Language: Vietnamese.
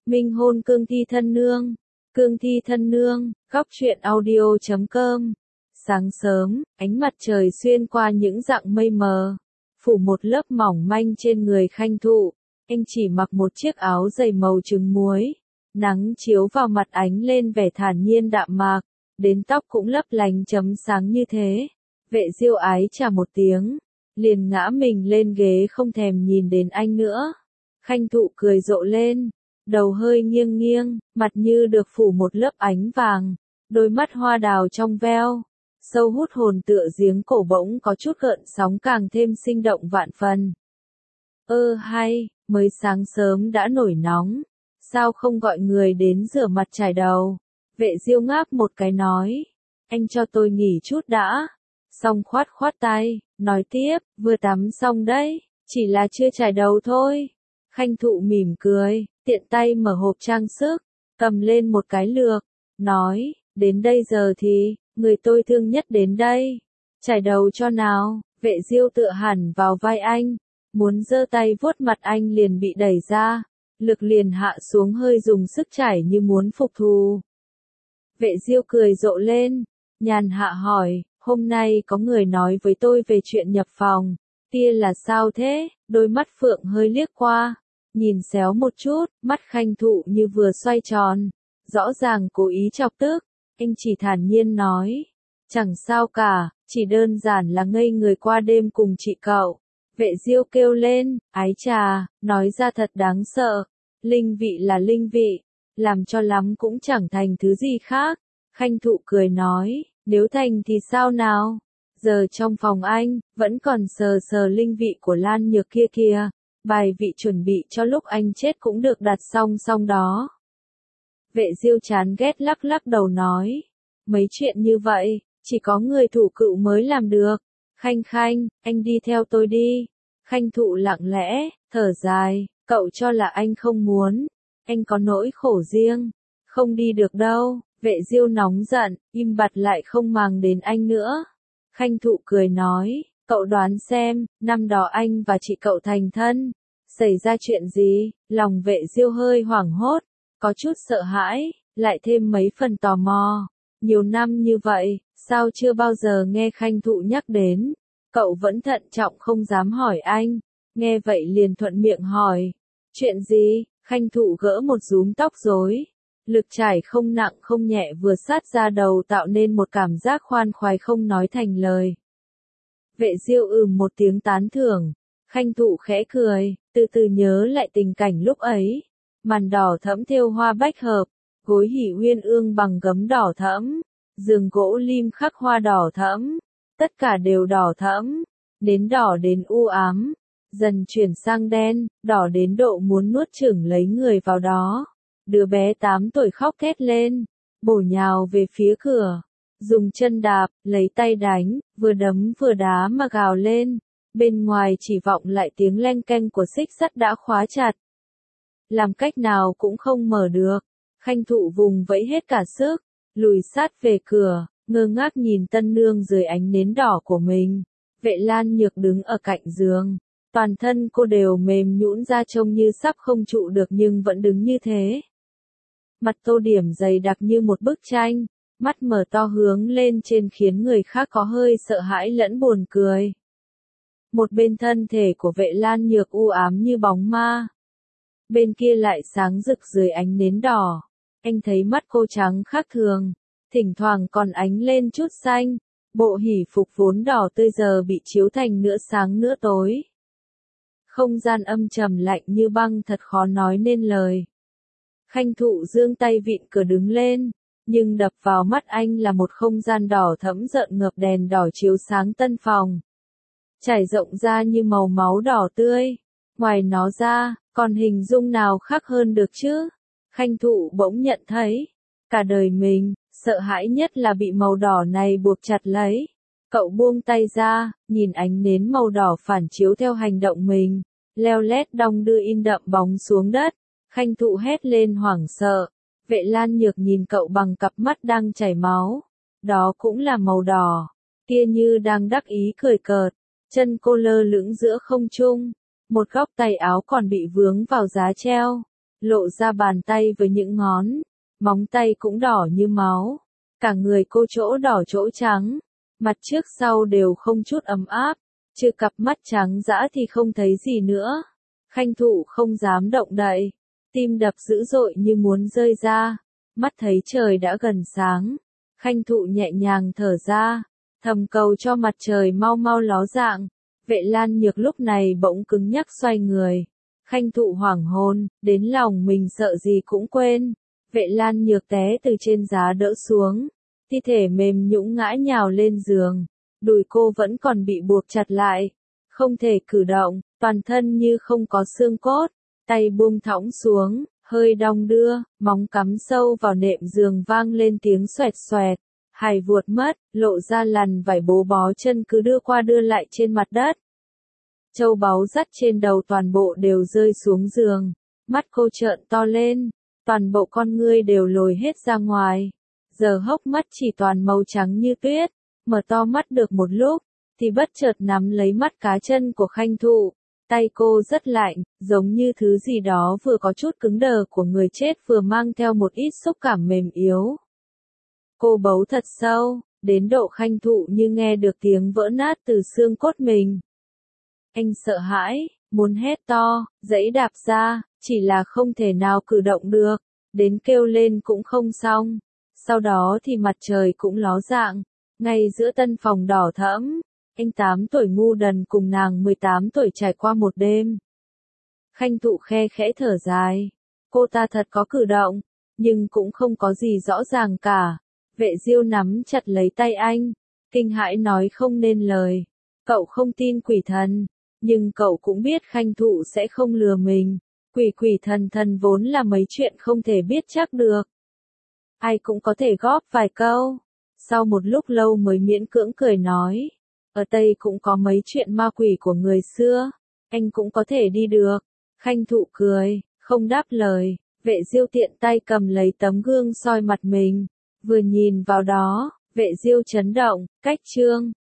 Minh hôn cương thi thân nương. Cương thi thân nương, góc truyện audio.com. Sáng sớm, ánh mặt trời xuyên qua những dặng mây mờ, phủ một lớp mỏng manh trên người Khanh Thụ. Anh chỉ mặc một chiếc áo dày màu trứng muối. Nắng chiếu vào mặt ánh lên vẻ thản nhiên đạm mạc, đến tóc cũng lấp lánh chấm sáng như thế. Vệ Diêu ái chà một tiếng, liền ngã mình lên ghế không thèm nhìn đến anh nữa. Khanh Thụ cười rộ lên, đầu hơi nghiêng nghiêng, mặt như được phủ một lớp ánh vàng, đôi mắt hoa đào trong veo, sâu hút hồn tựa giếng cổ bỗng có chút gợn sóng càng thêm sinh động vạn phần. Hay, mới sáng sớm đã nổi nóng, sao không gọi người đến rửa mặt chải đầu? Vệ Diêu ngáp một cái nói, anh cho tôi nghỉ chút đã. Xong khoát khoát tay, nói tiếp, vừa tắm xong đấy, chỉ là chưa chải đầu thôi. Khanh Thụ mỉm cười, tiện tay mở hộp trang sức, cầm lên một cái lược, nói, đến đây giờ thì, người tôi thương nhất đến đây. Chải đầu cho nào? Vệ Diêu tựa hẳn vào vai anh, muốn giơ tay vuốt mặt anh liền bị đẩy ra, lực liền hạ xuống hơi dùng sức chải như muốn phục thù. Vệ Diêu cười rộ lên, nhàn hạ hỏi, hôm nay có người nói với tôi về chuyện nhập phòng, kia là sao thế? Đôi mắt Phượng hơi liếc qua, nhìn xéo một chút, mắt Khanh Thụ như vừa xoay tròn, rõ ràng cố ý chọc tức. Anh chỉ thản nhiên nói, chẳng sao cả, chỉ đơn giản là ngây người qua đêm cùng chị cậu. Vệ Diêu kêu lên, ái chà, nói ra thật đáng sợ, linh vị là linh vị, làm cho lắm cũng chẳng thành thứ gì khác. Khanh Thụ cười nói, nếu thành thì sao nào? Giờ trong phòng anh, vẫn còn sờ sờ linh vị của Lan Nhược kia kìa, bài vị chuẩn bị cho lúc anh chết cũng được đặt song đó. Vệ Diêu chán ghét lắc lắc đầu nói, mấy chuyện như vậy, chỉ có người thủ cựu mới làm được. Khanh, anh đi theo tôi đi. Khanh Thụ lặng lẽ, thở dài, cậu cho là anh không muốn, anh có nỗi khổ riêng, không đi được đâu. Vệ Diêu nóng giận, im bặt lại không màng đến anh nữa. Khanh Thụ cười nói, cậu đoán xem, năm đó anh và chị cậu thành thân, xảy ra chuyện gì? Lòng Vệ Diêu hơi hoảng hốt, có chút sợ hãi, lại thêm mấy phần tò mò. Nhiều năm như vậy, sao chưa bao giờ nghe Khanh Thụ nhắc đến? Cậu vẫn thận trọng không dám hỏi anh, nghe vậy liền thuận miệng hỏi. Chuyện gì? Khanh Thụ gỡ một rúm tóc rối. Lực trải không nặng không nhẹ vừa sát ra đầu tạo nên một cảm giác khoan khoái không nói thành lời. Vệ Diêu một tiếng tán thưởng. Khanh Thụ khẽ cười, từ từ nhớ lại tình cảnh lúc ấy. Màn đỏ thẫm thêu hoa bách hợp, gối hỉ uyên ương bằng gấm đỏ thẫm, giường gỗ lim khắc hoa đỏ thẫm, tất cả đều đỏ thẫm, đến đỏ đến u ám, dần chuyển sang đen, đỏ đến độ muốn nuốt chửng lấy người vào đó. Đứa bé 8 tuổi khóc thét lên, bổ nhào về phía cửa, dùng chân đạp, lấy tay đánh, vừa đấm vừa đá mà gào lên. Bên ngoài chỉ vọng lại tiếng leng keng của xích sắt đã khóa chặt. Làm cách nào cũng không mở được. Khanh Thụ vùng vẫy hết cả sức, lùi sát về cửa, ngơ ngác nhìn tân nương dưới ánh nến đỏ của mình. Vệ Lan Nhược đứng ở cạnh giường, toàn thân cô đều mềm nhũn ra trông như sắp không trụ được nhưng vẫn đứng như thế. Mặt tô điểm dày đặc như một bức tranh, mắt mở to hướng lên trên khiến người khác có hơi sợ hãi lẫn buồn cười. Một bên thân thể của Vệ Lan Nhược u ám như bóng ma, bên kia lại sáng rực dưới ánh nến đỏ. Anh thấy mắt cô trắng khác thường, thỉnh thoảng còn ánh lên chút xanh, bộ hỉ phục vốn đỏ tươi giờ bị chiếu thành nửa sáng nửa tối. Không gian âm trầm lạnh như băng thật khó nói nên lời. Khanh Thụ giương tay vịn cửa đứng lên, nhưng đập vào mắt anh là một không gian đỏ thẫm rợn ngập đèn đỏ chiếu sáng tân phòng. Trải rộng ra như màu máu đỏ tươi, ngoài nó ra, còn hình dung nào khác hơn được chứ? Khanh Thụ bỗng nhận thấy, cả đời mình, sợ hãi nhất là bị màu đỏ này buộc chặt lấy. Cậu buông tay ra, nhìn ánh nến màu đỏ phản chiếu theo hành động mình, leo lét đong đưa in đậm bóng xuống đất. Khanh Thụ hét lên hoảng sợ. Vệ Lan Nhược nhìn cậu bằng cặp mắt đang chảy máu. Đó cũng là màu đỏ. Kia như đang đắc ý cười cợt. Chân cô lơ lửng giữa không trung. Một góc tay áo còn bị vướng vào giá treo. lộ ra bàn tay với những ngón, móng tay cũng đỏ như máu. Cả người cô chỗ đỏ chỗ trắng, mặt trước sau đều không chút ấm áp, trừ cặp mắt trắng dã thì không thấy gì nữa. Khanh Thụ không dám động đậy, tim đập dữ dội như muốn rơi ra, mắt thấy trời đã gần sáng. Khanh Thụ nhẹ nhàng thở ra, thầm cầu cho mặt trời mau mau ló dạng. Vệ Lan Nhược lúc này bỗng cứng nhắc xoay người. Khanh Thụ hoảng hồn, đến lòng mình sợ gì cũng quên. Vệ Lan Nhược té từ trên giá đỡ xuống, thi thể mềm nhũn ngã nhào lên giường, đùi cô vẫn còn bị buộc chặt lại, không thể cử động, toàn thân như không có xương cốt, tay buông thõng xuống, hơi đong đưa, móng cắm sâu vào nệm giường vang lên tiếng xoẹt xoẹt, hài vuột mất, lộ ra lằn vải bố bó chân cứ đưa qua đưa lại trên mặt đất. Châu báu dắt trên đầu toàn bộ đều rơi xuống giường, mắt cô trợn to lên, toàn bộ con ngươi đều lồi hết ra ngoài. Giờ hốc mắt chỉ toàn màu trắng như tuyết, mở to mắt được một lúc, thì bất chợt nắm lấy mắt cá chân của Khanh Thụ. Tay cô rất lạnh, giống như thứ gì đó vừa có chút cứng đờ của người chết vừa mang theo một ít xúc cảm mềm yếu. Cô bấu thật sâu, đến độ Khanh Thụ như nghe được tiếng vỡ nát từ xương cốt mình. Anh sợ hãi, muốn hét to, giãy đạp ra, chỉ là không thể nào cử động được, đến kêu lên cũng không xong. Sau đó thì mặt trời cũng ló dạng, ngay giữa tân phòng đỏ thẫm, anh 8 tuổi ngu đần cùng nàng 18 tuổi trải qua một đêm. Khanh Thụ khe khẽ thở dài, cô ta thật có cử động, nhưng cũng không có gì rõ ràng cả. Vệ Diêu nắm chặt lấy tay anh, kinh hãi nói không nên lời. Cậu không tin quỷ thần, nhưng cậu cũng biết Khanh Thụ sẽ không lừa mình. Quỷ quỷ thần thần vốn là mấy chuyện không thể biết chắc được. Ai cũng có thể góp vài câu. Sau một lúc lâu mới miễn cưỡng cười nói. Ở Tây cũng có mấy chuyện ma quỷ của người xưa. Anh cũng có thể đi được. Khanh Thụ cười, không đáp lời. Vệ Diêu tiện tay cầm lấy tấm gương soi mặt mình. Vừa nhìn vào đó, Vệ Diêu chấn động, cách chương.